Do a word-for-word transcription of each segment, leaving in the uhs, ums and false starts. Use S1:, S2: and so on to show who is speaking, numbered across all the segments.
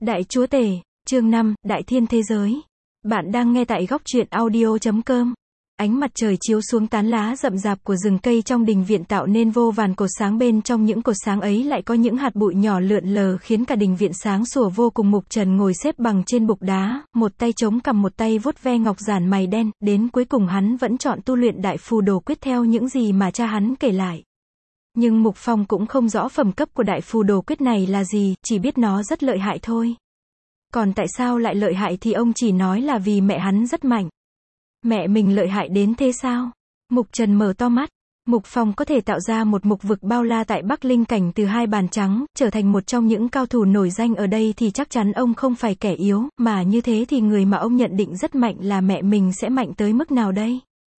S1: Đại Chúa Tể, chương năm, Đại Thiên Thế Giới. Bạn đang nghe tại góc truyện audio chấm com. Ánh mặt trời chiếu xuống tán lá rậm rạp của rừng cây trong đình viện tạo nên vô vàn cột sáng, bên trong những cột sáng ấy lại có những hạt bụi nhỏ lượn lờ khiến cả đình viện sáng sủa vô cùng. Mục Trần ngồi xếp bằng trên bục đá, một tay chống cằm một tay vuốt ve ngọc giản mày đen, đến cuối cùng hắn vẫn chọn tu luyện Đại Phù Đồ Quyết theo những gì mà cha hắn kể lại. Nhưng Mục Phong cũng không rõ phẩm cấp của Đại Phù Đồ Quyết này là gì, chỉ biết nó rất lợi hại thôi. Còn tại sao lại lợi hại thì ông chỉ nói là vì mẹ hắn rất mạnh. Mẹ mình lợi hại đến thế sao? Mục Trần mở to mắt. Mục Phong có thể tạo ra một mục vực bao la tại Bắc Linh Cảnh từ hai bàn trắng, trở thành một trong những cao thủ nổi danh ở đây thì chắc chắn ông không phải kẻ yếu, mà như thế thì người mà ông nhận định rất mạnh là mẹ mình sẽ mạnh tới mức nào đây?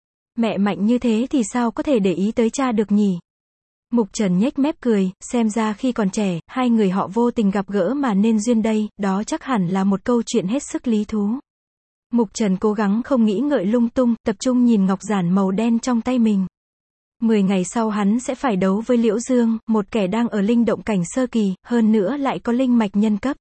S1: Mẹ mạnh như thế thì sao có thể để ý tới cha được nhỉ? Mục Trần nhếch mép cười, xem ra khi còn trẻ, hai người họ vô tình gặp gỡ mà nên duyên đây, đó chắc hẳn là một câu chuyện hết sức lý thú. Mục Trần cố gắng không nghĩ ngợi lung tung, tập trung nhìn ngọc giản màu đen trong tay mình. Mười ngày sau hắn sẽ phải đấu với Liễu Dương, một kẻ đang ở linh động cảnh sơ kỳ, hơn nữa lại có linh mạch nhân cấp.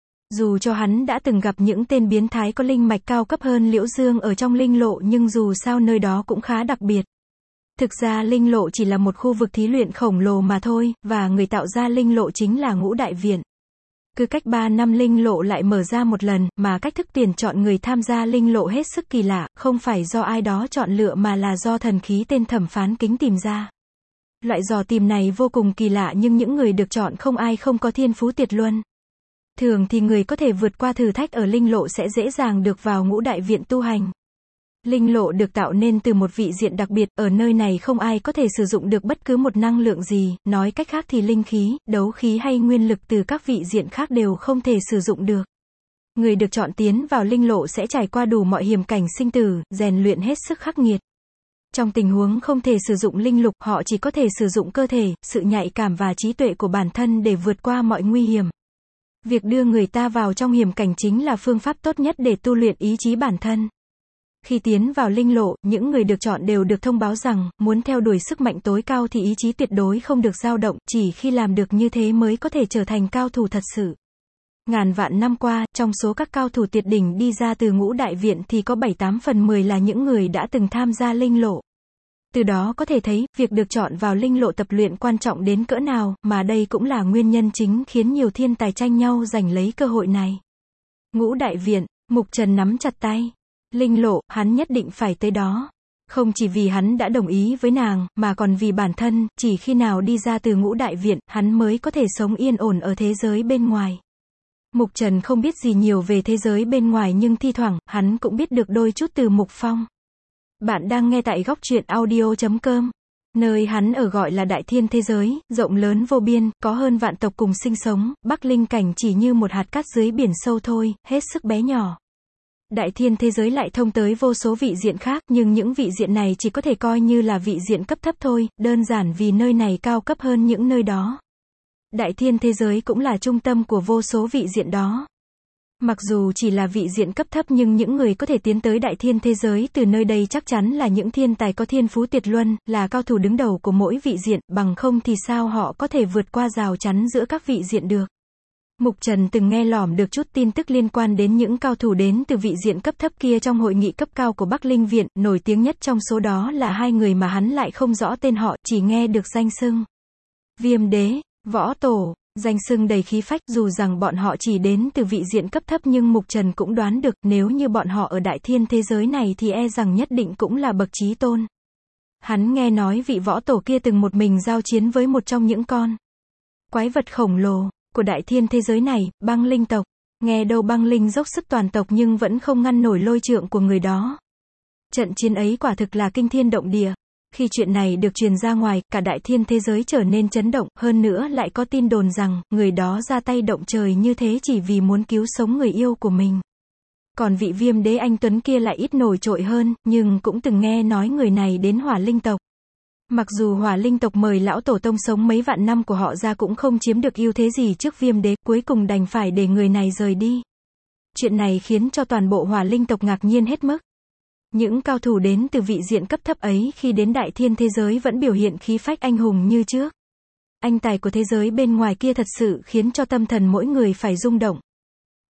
S1: Dù cho hắn đã từng gặp những tên biến thái có linh mạch cao cấp hơn Liễu Dương ở trong linh lộ, nhưng dù sao nơi đó cũng khá đặc biệt. Thực ra linh lộ chỉ là một khu vực thí luyện khổng lồ mà thôi, và người tạo ra linh lộ chính là Ngũ Đại Viện. Cứ cách ba năm linh lộ lại mở ra một lần, mà cách thức tuyển chọn người tham gia linh lộ hết sức kỳ lạ, không phải do ai đó chọn lựa mà là do thần khí tên Thẩm Phán Kính tìm ra. Loại dò tìm này vô cùng kỳ lạ, nhưng những người được chọn không ai không có thiên phú tuyệt luân. Thường thì người có thể vượt qua thử thách ở linh lộ sẽ dễ dàng được vào Ngũ Đại Viện tu hành. Linh lộ được tạo nên từ một vị diện đặc biệt, ở nơi này không ai có thể sử dụng được bất cứ một năng lượng gì, nói cách khác thì linh khí, đấu khí hay nguyên lực từ các vị diện khác đều không thể sử dụng được. Người được chọn tiến vào linh lộ sẽ trải qua đủ mọi hiểm cảnh sinh tử, rèn luyện hết sức khắc nghiệt. Trong tình huống không thể sử dụng linh lục, họ chỉ có thể sử dụng cơ thể, sự nhạy cảm và trí tuệ của bản thân để vượt qua mọi nguy hiểm. Việc đưa người ta vào trong hiểm cảnh chính là phương pháp tốt nhất để tu luyện ý chí bản thân. Khi tiến vào linh lộ, những người được chọn đều được thông báo rằng, muốn theo đuổi sức mạnh tối cao thì ý chí tuyệt đối không được dao động, chỉ khi làm được như thế mới có thể trở thành cao thủ thật sự. Ngàn vạn năm qua, trong số các cao thủ tuyệt đỉnh đi ra từ Ngũ Đại Viện thì có bảy tám phần mười là những người đã từng tham gia linh lộ. Từ đó có thể thấy, việc được chọn vào linh lộ tập luyện quan trọng đến cỡ nào, mà đây cũng là nguyên nhân chính khiến nhiều thiên tài tranh nhau giành lấy cơ hội này. Ngũ Đại Viện, Mục Trần nắm chặt tay. Linh lộ, hắn nhất định phải tới đó. Không chỉ vì hắn đã đồng ý với nàng, mà còn vì bản thân, chỉ khi nào đi ra từ Ngũ Đại Viện, hắn mới có thể sống yên ổn ở thế giới bên ngoài. Mục Trần không biết gì nhiều về thế giới bên ngoài, nhưng thi thoảng, hắn cũng biết được đôi chút từ Mục Phong. Bạn đang nghe tại góc truyện audio chấm com. Nơi hắn ở gọi là Đại Thiên Thế Giới, rộng lớn vô biên, có hơn vạn tộc cùng sinh sống, Bắc Linh Cảnh chỉ như một hạt cát dưới biển sâu thôi, hết sức bé nhỏ. Đại Thiên Thế Giới lại thông tới vô số vị diện khác, nhưng những vị diện này chỉ có thể coi như là vị diện cấp thấp thôi, đơn giản vì nơi này cao cấp hơn những nơi đó. Đại Thiên Thế Giới cũng là trung tâm của vô số vị diện đó. Mặc dù chỉ là vị diện cấp thấp nhưng những người có thể tiến tới Đại Thiên Thế Giới từ nơi đây chắc chắn là những thiên tài có thiên phú tuyệt luân, là cao thủ đứng đầu của mỗi vị diện, bằng không thì sao họ có thể vượt qua rào chắn giữa các vị diện được. Mục Trần từng nghe lỏm được chút tin tức liên quan đến những cao thủ đến từ vị diện cấp thấp kia trong hội nghị cấp cao của Bắc Linh Viện, nổi tiếng nhất trong số đó là hai người mà hắn lại không rõ tên họ, chỉ nghe được danh xưng. Viêm Đế, Võ Tổ, danh xưng đầy khí phách, dù rằng bọn họ chỉ đến từ vị diện cấp thấp nhưng Mục Trần cũng đoán được, nếu như bọn họ ở Đại Thiên Thế Giới này thì e rằng nhất định cũng là bậc chí tôn. Hắn nghe nói vị Võ Tổ kia từng một mình giao chiến với một trong những con quái vật khổng lồ của Đại Thiên Thế Giới này, băng linh tộc. Nghe đâu băng linh dốc sức toàn tộc nhưng vẫn không ngăn nổi lôi trượng của người đó. Trận chiến ấy quả thực là kinh thiên động địa. Khi chuyện này được truyền ra ngoài, cả Đại Thiên Thế Giới trở nên chấn động, hơn nữa lại có tin đồn rằng, người đó ra tay động trời như thế chỉ vì muốn cứu sống người yêu của mình. Còn vị Viêm Đế anh tuấn kia lại ít nổi trội hơn, nhưng cũng từng nghe nói người này đến Hỏa Linh tộc. Mặc dù Hỏa Linh tộc mời lão tổ tông sống mấy vạn năm của họ ra cũng không chiếm được ưu thế gì trước Viêm Đế, cuối cùng đành phải để người này rời đi. Chuyện này khiến cho toàn bộ Hỏa Linh tộc ngạc nhiên hết mức. Những cao thủ đến từ vị diện cấp thấp ấy khi đến Đại Thiên Thế Giới vẫn biểu hiện khí phách anh hùng như trước. Anh tài của thế giới bên ngoài kia thật sự khiến cho tâm thần mỗi người phải rung động.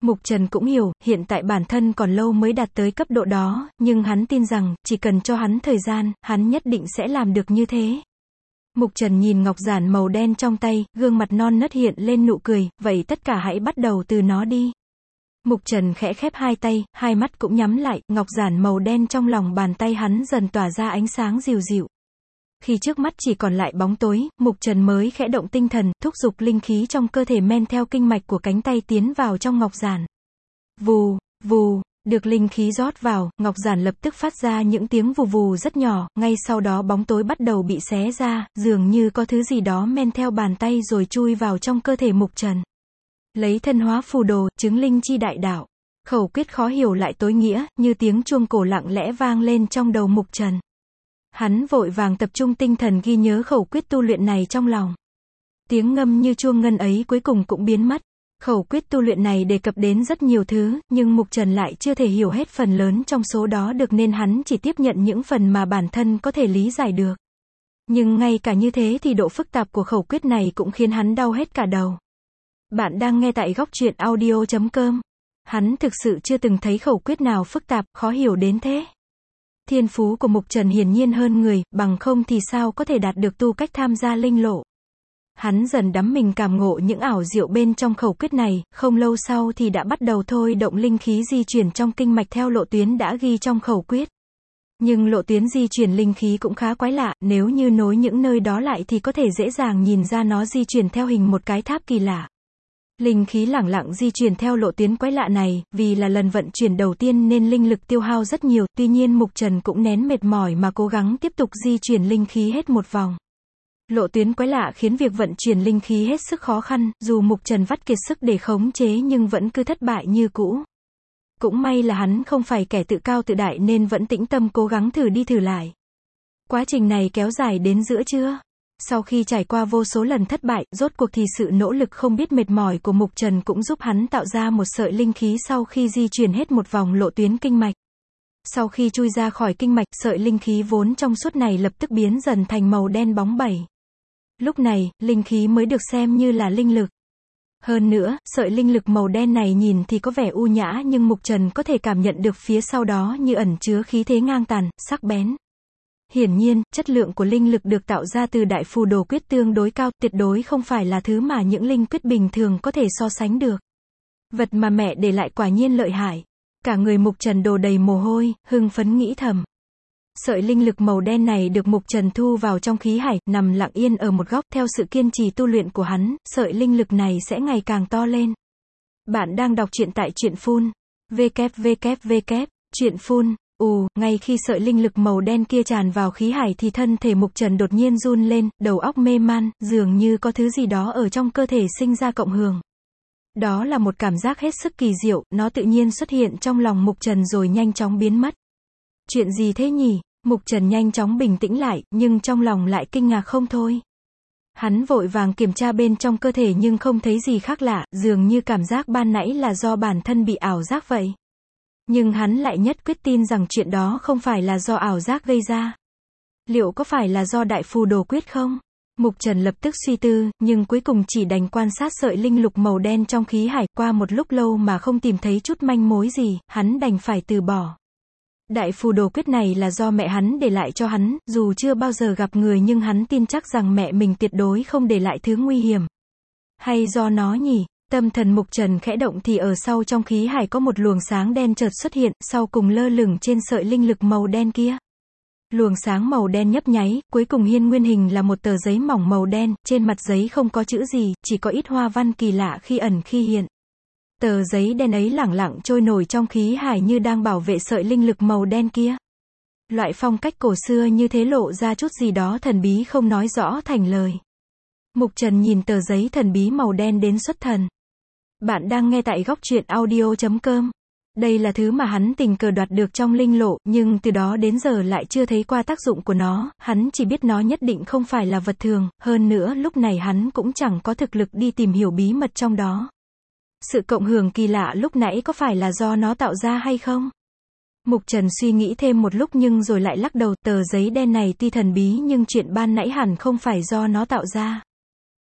S1: Mục Trần cũng hiểu, hiện tại bản thân còn lâu mới đạt tới cấp độ đó, nhưng hắn tin rằng, chỉ cần cho hắn thời gian, hắn nhất định sẽ làm được như thế. Mục Trần nhìn ngọc giản màu đen trong tay, gương mặt non nớt hiện lên nụ cười, vậy tất cả hãy bắt đầu từ nó đi. Mục Trần khẽ khép hai tay, hai mắt cũng nhắm lại, ngọc giản màu đen trong lòng bàn tay hắn dần tỏa ra ánh sáng dịu dịu. Khi trước mắt chỉ còn lại bóng tối, Mục Trần mới khẽ động tinh thần, thúc giục linh khí trong cơ thể men theo kinh mạch của cánh tay tiến vào trong ngọc giản. Vù, vù, được linh khí rót vào, ngọc giản lập tức phát ra những tiếng vù vù rất nhỏ, ngay sau đó bóng tối bắt đầu bị xé ra, dường như có thứ gì đó men theo bàn tay rồi chui vào trong cơ thể Mục Trần. Lấy thân hóa phù đồ, chứng linh chi đại đạo. Khẩu quyết khó hiểu lại tối nghĩa, như tiếng chuông cổ lặng lẽ vang lên trong đầu Mục Trần. Hắn vội vàng tập trung tinh thần ghi nhớ khẩu quyết tu luyện này trong lòng. Tiếng ngâm như chuông ngân ấy cuối cùng cũng biến mất. Khẩu quyết tu luyện này đề cập đến rất nhiều thứ, nhưng Mục Trần lại chưa thể hiểu hết phần lớn trong số đó được nên hắn chỉ tiếp nhận những phần mà bản thân có thể lý giải được. Nhưng ngay cả như thế thì độ phức tạp của khẩu quyết này cũng khiến hắn đau hết cả đầu. Bạn đang nghe tại góc truyện audio chấm com. Hắn thực sự chưa từng thấy khẩu quyết nào phức tạp, khó hiểu đến thế. Thiên phú của Mục Trần hiển nhiên hơn người, bằng không thì sao có thể đạt được tu cách tham gia linh lộ. Hắn dần đắm mình cảm ngộ những ảo diệu bên trong khẩu quyết này, không lâu sau thì đã bắt đầu thôi động linh khí di chuyển trong kinh mạch theo lộ tuyến đã ghi trong khẩu quyết. Nhưng lộ tuyến di chuyển linh khí cũng khá quái lạ, nếu như nối những nơi đó lại thì có thể dễ dàng nhìn ra nó di chuyển theo hình một cái tháp kỳ lạ. Linh khí lẳng lặng di chuyển theo lộ tuyến quái lạ này, vì là lần vận chuyển đầu tiên nên linh lực tiêu hao rất nhiều, tuy nhiên Mục Trần cũng nén mệt mỏi mà cố gắng tiếp tục di chuyển linh khí hết một vòng. Lộ tuyến quái lạ khiến việc vận chuyển linh khí hết sức khó khăn, dù Mục Trần vắt kiệt sức để khống chế nhưng vẫn cứ thất bại như cũ. Cũng may là hắn không phải kẻ tự cao tự đại nên vẫn tĩnh tâm cố gắng thử đi thử lại. Quá trình này kéo dài đến giữa trưa. Sau khi trải qua vô số lần thất bại, rốt cuộc thì sự nỗ lực không biết mệt mỏi của Mục Trần cũng giúp hắn tạo ra một sợi linh khí sau khi di chuyển hết một vòng lộ tuyến kinh mạch. Sau khi chui ra khỏi kinh mạch, sợi linh khí vốn trong suốt này lập tức biến dần thành màu đen bóng bẩy. Lúc này, linh khí mới được xem như là linh lực. Hơn nữa, sợi linh lực màu đen này nhìn thì có vẻ u nhã nhưng Mục Trần có thể cảm nhận được phía sau đó như ẩn chứa khí thế ngang tàn, sắc bén. Hiển nhiên, chất lượng của linh lực được tạo ra từ đại phù đồ quyết tương đối cao, tuyệt đối không phải là thứ mà những linh quyết bình thường có thể so sánh được. Vật mà mẹ để lại quả nhiên lợi hại. Cả người Mục Trần đổ đầy mồ hôi, hưng phấn nghĩ thầm. Sợi linh lực màu đen này được Mục Trần thu vào trong khí hải, nằm lặng yên ở một góc, theo sự kiên trì tu luyện của hắn, sợi linh lực này sẽ ngày càng to lên. Bạn đang đọc truyện tại truyện phun. www. Truyện phun. Ù, ngay khi sợi linh lực màu đen kia tràn vào khí hải thì thân thể Mục Trần đột nhiên run lên, đầu óc mê man, dường như có thứ gì đó ở trong cơ thể sinh ra cộng hưởng. Đó là một cảm giác hết sức kỳ diệu, nó tự nhiên xuất hiện trong lòng Mục Trần rồi nhanh chóng biến mất. Chuyện gì thế nhỉ? Mục Trần nhanh chóng bình tĩnh lại, nhưng trong lòng lại kinh ngạc không thôi. Hắn vội vàng kiểm tra bên trong cơ thể nhưng không thấy gì khác lạ, dường như cảm giác ban nãy là do bản thân bị ảo giác vậy. Nhưng hắn lại nhất quyết tin rằng chuyện đó không phải là do ảo giác gây ra. Liệu có phải là do đại phù đồ quyết không? Mục Trần lập tức suy tư, nhưng cuối cùng chỉ đành quan sát sợi linh lục màu đen trong khí hải, qua một lúc lâu mà không tìm thấy chút manh mối gì, hắn đành phải từ bỏ. Đại phù đồ quyết này là do mẹ hắn để lại cho hắn, dù chưa bao giờ gặp người nhưng hắn tin chắc rằng mẹ mình tuyệt đối không để lại thứ nguy hiểm. Hay do nó nhỉ? Tâm thần Mục Trần khẽ động thì ở sau trong khí hải có một luồng sáng đen chợt xuất hiện, sau cùng lơ lửng trên sợi linh lực màu đen kia. Luồng sáng màu đen nhấp nháy, cuối cùng hiên nguyên hình là một tờ giấy mỏng màu đen, trên mặt giấy không có chữ gì, chỉ có ít hoa văn kỳ lạ khi ẩn khi hiện. Tờ giấy đen ấy lẳng lặng trôi nổi trong khí hải như đang bảo vệ sợi linh lực màu đen kia. Loại phong cách cổ xưa như thế lộ ra chút gì đó thần bí không nói rõ thành lời. Mục Trần nhìn tờ giấy thần bí màu đen đến xuất thần. Bạn đang nghe tại góc truyện audio chấm com. Đây là thứ mà hắn tình cờ đoạt được trong linh lộ, nhưng từ đó đến giờ lại chưa thấy qua tác dụng của nó, hắn chỉ biết nó nhất định không phải là vật thường, hơn nữa lúc này hắn cũng chẳng có thực lực đi tìm hiểu bí mật trong đó. Sự cộng hưởng kỳ lạ lúc nãy có phải là do nó tạo ra hay không? Mục Trần suy nghĩ thêm một lúc nhưng rồi lại lắc đầu, tờ giấy đen này tuy thần bí nhưng chuyện ban nãy hẳn không phải do nó tạo ra.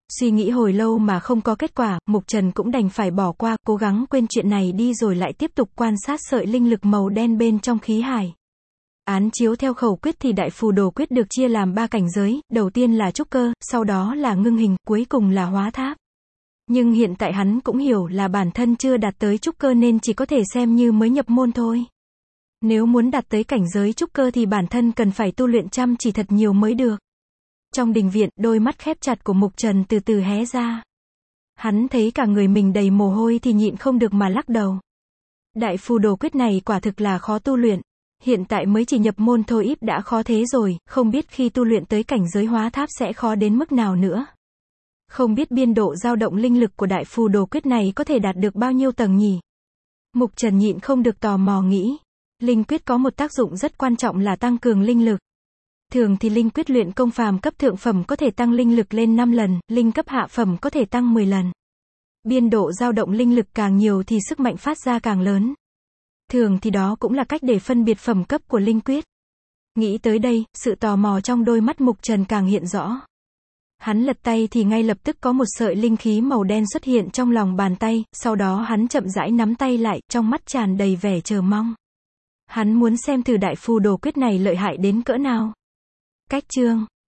S1: Suy nghĩ hồi lâu mà không có kết quả, Mục Trần cũng đành phải bỏ qua, cố gắng quên chuyện này đi rồi lại tiếp tục quan sát sợi linh lực màu đen bên trong khí hải. Án chiếu theo khẩu quyết thì đại phù đồ quyết được chia làm ba cảnh giới, đầu tiên là trúc cơ, sau đó là ngưng hình, cuối cùng là hóa tháp. Nhưng hiện tại hắn cũng hiểu là bản thân chưa đạt tới trúc cơ nên chỉ có thể xem như mới nhập môn thôi. Nếu muốn đạt tới cảnh giới trúc cơ thì bản thân cần phải tu luyện chăm chỉ thật nhiều mới được. Trong đình viện, đôi mắt khép chặt của Mục Trần từ từ hé ra. Hắn thấy cả người mình đầy mồ hôi thì nhịn không được mà lắc đầu. Đại phù đồ quyết này quả thực là khó tu luyện. Hiện tại mới chỉ nhập môn thôi ít đã khó thế rồi, không biết khi tu luyện tới cảnh giới hóa tháp sẽ khó đến mức nào nữa. Không biết biên độ dao động linh lực của đại phù đồ quyết này có thể đạt được bao nhiêu tầng nhỉ? Mục Trần nhịn không được tò mò nghĩ. Linh quyết có một tác dụng rất quan trọng là tăng cường linh lực. Thường thì linh quyết luyện công phàm cấp thượng phẩm có thể tăng linh lực lên năm lần, linh cấp hạ phẩm có thể tăng mười lần. Biên độ dao động linh lực càng nhiều thì sức mạnh phát ra càng lớn. Thường thì đó cũng là cách để phân biệt phẩm cấp của linh quyết. Nghĩ tới đây, sự tò mò trong đôi mắt Mục Trần càng hiện rõ. Hắn lật tay thì ngay lập tức có một sợi linh khí màu đen xuất hiện trong lòng bàn tay, sau đó hắn chậm rãi nắm tay lại, trong mắt tràn đầy vẻ chờ mong. Hắn muốn xem thử đại phù đồ quyết này lợi hại đến cỡ nào. Cách chương